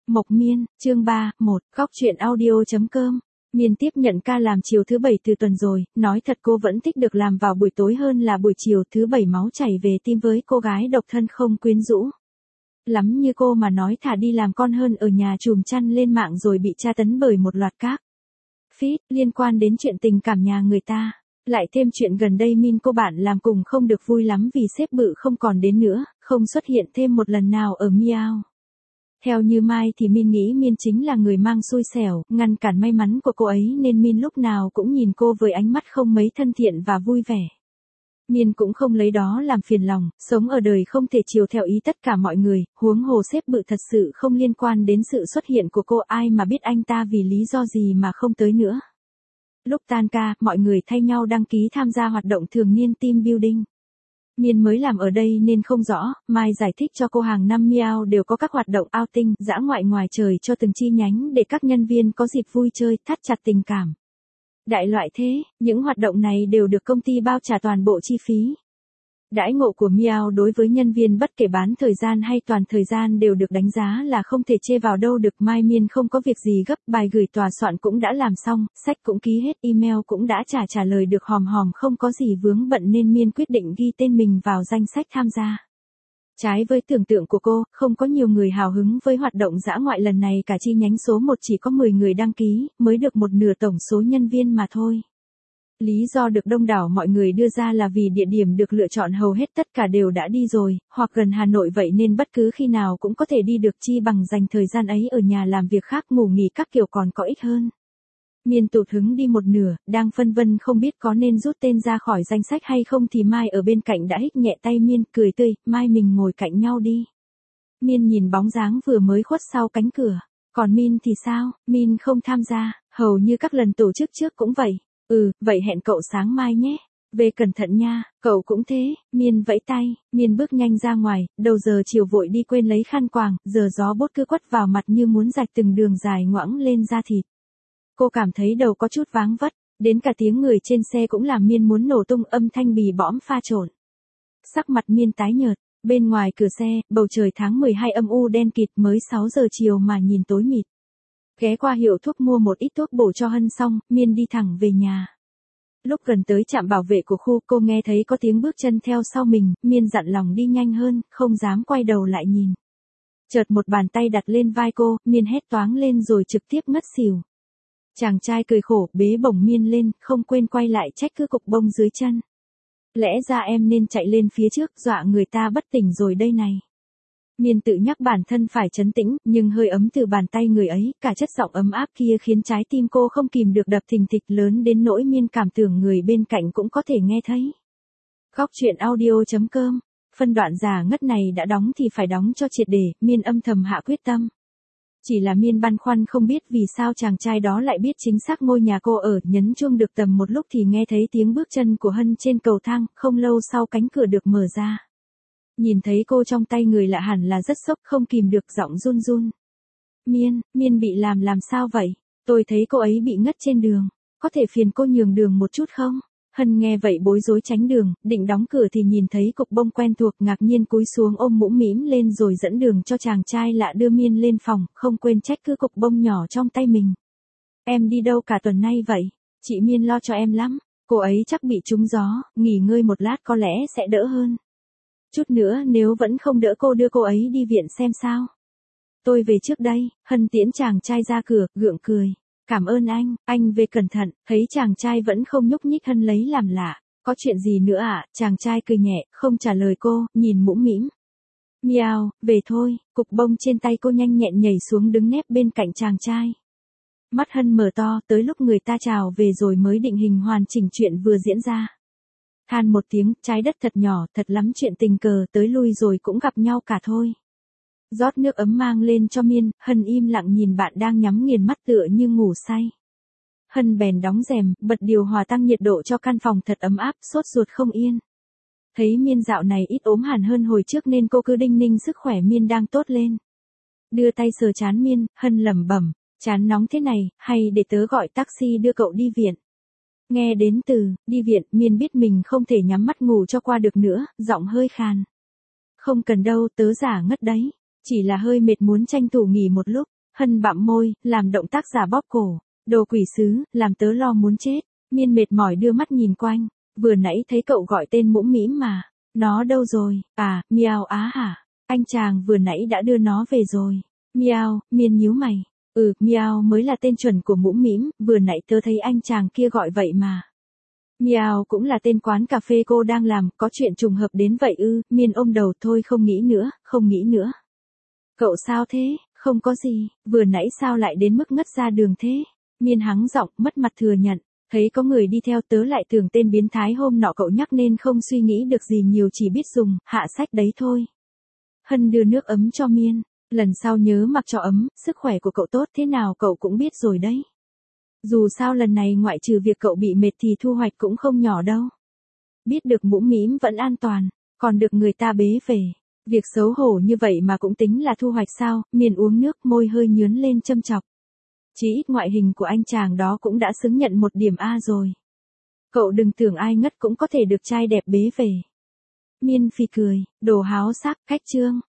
Mộc Miên, chương 3, 1, góc truyện audio.com. Miên tiếp nhận ca làm chiều thứ 7 từ tuần rồi, nói thật cô vẫn thích được làm vào buổi tối hơn là buổi chiều. Thứ 7 máu chảy về tim với cô gái độc thân không quyến rũ lắm như cô mà nói thả đi làm con hơn ở nhà chùm chăn lên mạng rồi bị tra tấn bởi một loạt các feed liên quan đến chuyện tình cảm nhà người ta. Lại thêm chuyện gần đây Min cô bạn làm cùng không được vui lắm vì sếp bự không còn đến nữa, không xuất hiện thêm một lần nào ở Meow. Theo như Mai thì Min nghĩ Min chính là người mang xui xẻo, ngăn cản may mắn của cô ấy nên Min lúc nào cũng nhìn cô với ánh mắt không mấy thân thiện và vui vẻ. Min cũng không lấy đó làm phiền lòng, sống ở đời không thể chiều theo ý tất cả mọi người, huống hồ sếp bự thật sự không liên quan đến sự xuất hiện của cô, ai mà biết anh ta vì lý do gì mà không tới nữa. Lúc tan ca, mọi người thay nhau đăng ký tham gia hoạt động thường niên team building. Miên mới làm ở đây nên không rõ, Mai giải thích cho cô hàng năm Meow đều có các hoạt động outing, dã ngoại ngoài trời cho từng chi nhánh để các nhân viên có dịp vui chơi, thắt chặt tình cảm. Đại loại thế, những hoạt động này đều được công ty bao trả toàn bộ chi phí. Đãi ngộ của Meow đối với nhân viên bất kể bán thời gian hay toàn thời gian đều được đánh giá là không thể chê vào đâu được. Mai Miên không có việc gì gấp, bài gửi tòa soạn cũng đã làm xong, sách cũng ký hết, email cũng đã trả lời được hòm hòm, không có gì vướng bận nên Miên quyết định ghi tên mình vào danh sách tham gia. Trái với tưởng tượng của cô, không có nhiều người hào hứng với hoạt động dã ngoại lần này, cả chi nhánh số 1 chỉ có 10 người đăng ký, mới được một nửa tổng số nhân viên mà thôi. Lý do được đông đảo mọi người đưa ra là vì địa điểm được lựa chọn hầu hết tất cả đều đã đi rồi, hoặc gần Hà Nội vậy nên bất cứ khi nào cũng có thể đi được, chi bằng dành thời gian ấy ở nhà làm việc khác, ngủ nghỉ các kiểu còn có ích hơn. Miên tụt hứng đi một nửa, đang phân vân không biết có nên rút tên ra khỏi danh sách hay không thì Mai ở bên cạnh đã hích nhẹ tay Miên, cười tươi, Mai mình ngồi cạnh nhau đi. Miên nhìn bóng dáng vừa mới khuất sau cánh cửa. Còn Min thì sao? Min không tham gia, hầu như các lần tổ chức trước cũng vậy. Vậy hẹn cậu sáng mai nhé. Về cẩn thận nha, cậu cũng thế. Miên vẫy tay, Miên bước nhanh ra ngoài, đầu giờ chiều vội đi quên lấy khăn quàng, giờ gió bốt cứ quất vào mặt như muốn rạch từng đường dài ngoãng lên da thịt. Cô cảm thấy đầu có chút váng vất, đến cả tiếng người trên xe cũng làm Miên muốn nổ tung, âm thanh bì bõm pha trộn. Sắc mặt Miên tái nhợt, bên ngoài cửa xe, bầu trời tháng 12 âm u đen kịt, mới 6 giờ chiều mà nhìn tối mịt. Ghé qua hiệu thuốc mua một ít thuốc bổ cho Hân xong, Miên đi thẳng về nhà. Lúc gần tới trạm bảo vệ của khu, cô nghe thấy có tiếng bước chân theo sau mình, Miên dặn lòng đi nhanh hơn, không dám quay đầu lại nhìn. Chợt một bàn tay đặt lên vai cô, Miên hét toáng lên rồi trực tiếp ngất xỉu. Chàng trai cười khổ, bế bổng Miên lên, không quên quay lại trách cứ cục bông dưới chân. Lẽ ra em nên chạy lên phía trước, dọa người ta bất tỉnh rồi đây này. Miên tự nhắc bản thân phải trấn tĩnh, nhưng hơi ấm từ bàn tay người ấy, cả chất giọng ấm áp kia khiến trái tim cô không kìm được đập thình thịch, lớn đến nỗi Miên cảm tưởng người bên cạnh cũng có thể nghe thấy. Góc truyện audio.com. Phân đoạn giả ngất này đã đóng thì phải đóng cho triệt để, Miên âm thầm hạ quyết tâm. Chỉ là Miên băn khoăn không biết vì sao chàng trai đó lại biết chính xác ngôi nhà cô ở, nhấn chuông được tầm một lúc thì nghe thấy tiếng bước chân của Hân trên cầu thang, không lâu sau cánh cửa được mở ra. Nhìn thấy cô trong tay người lạ hẳn là rất sốc, không kìm được giọng run run. Miên bị làm sao vậy? Tôi thấy cô ấy bị ngất trên đường, có thể phiền cô nhường đường một chút không? Hân nghe vậy bối rối tránh đường, định đóng cửa thì nhìn thấy cục bông quen thuộc, ngạc nhiên cúi xuống ôm mũm mĩm lên rồi dẫn đường cho chàng trai lạ đưa Miên lên phòng, không quên trách cứ cục bông nhỏ trong tay mình. Em đi đâu cả tuần nay vậy? Chị Miên lo cho em lắm, cô ấy chắc bị trúng gió, nghỉ ngơi một lát có lẽ sẽ đỡ hơn. Chút nữa nếu vẫn không đỡ cô đưa cô ấy đi viện xem sao. Tôi về trước đây. Hân tiễn chàng trai ra cửa, gượng cười. Cảm ơn anh về cẩn thận. Thấy chàng trai vẫn không nhúc nhích, Hân lấy làm lạ. Có chuyện gì nữa ạ? Chàng trai cười nhẹ, không trả lời cô, nhìn mũm mĩm. Meow, về thôi. Cục bông trên tay cô nhanh nhẹn nhảy xuống đứng nép bên cạnh chàng trai. Mắt Hân mở to, tới lúc người ta chào về rồi mới định hình hoàn chỉnh chuyện vừa diễn ra. Than một tiếng, trái đất thật nhỏ, thật lắm chuyện tình cờ, tới lui rồi cũng gặp nhau cả thôi. Rót nước ấm mang lên cho Miên, Hân im lặng nhìn bạn đang nhắm nghiền mắt tựa như ngủ say. Hân bèn đóng rèm, bật điều hòa tăng nhiệt độ cho căn phòng thật ấm áp, sốt ruột không yên. Thấy Miên dạo này ít ốm hẳn hơn hồi trước nên cô cứ đinh ninh sức khỏe Miên đang tốt lên. Đưa tay sờ trán Miên, Hân lẩm bẩm, trán nóng thế này, hay để tớ gọi taxi đưa cậu đi viện. Nghe đến từ đi viện, Miên biết mình không thể nhắm mắt ngủ cho qua được nữa, giọng hơi khàn. Không cần đâu, tớ giả ngất đấy, chỉ là hơi mệt muốn tranh thủ nghỉ một lúc. Hân bặm môi, làm động tác giả bóp cổ. Đồ quỷ sứ, làm tớ lo muốn chết. Miên mệt mỏi đưa mắt nhìn quanh. Vừa nãy thấy cậu gọi tên mũm mĩm mà. Nó đâu rồi? À, miao á hả? Anh chàng vừa nãy đã đưa nó về rồi. Miao, Miên nhíu mày. Miao mới là tên chuẩn của mũm mĩm, vừa nãy tớ thấy anh chàng kia gọi vậy mà. Miao cũng là tên quán cà phê cô đang làm, có chuyện trùng hợp đến vậy ư? Miên ôm đầu, thôi không nghĩ nữa, không nghĩ nữa. Cậu sao thế? Không có gì, vừa nãy sao lại đến mức ngất ra đường thế? Miên hắng giọng, mất mặt thừa nhận. Thấy có người đi theo, tớ lại tưởng tên biến thái hôm nọ cậu nhắc nên không suy nghĩ được gì nhiều, chỉ biết dùng, hạ sách đấy thôi. Hân đưa nước ấm cho Miên. Lần sau nhớ mặc cho ấm, sức khỏe của cậu tốt thế nào cậu cũng biết rồi đấy. Dù sao lần này ngoại trừ việc cậu bị mệt thì thu hoạch cũng không nhỏ đâu. Biết được mũm mĩm vẫn an toàn, còn được người ta bế về. Việc xấu hổ như vậy mà cũng tính là thu hoạch sao? Miên uống nước, môi hơi nhướn lên châm chọc. Chỉ ít ngoại hình của anh chàng đó cũng đã xứng nhận 1 điểm A rồi. Cậu đừng tưởng ai ngất cũng có thể được trai đẹp bế về. Miên phì cười, đồ háo sắc, khách trương.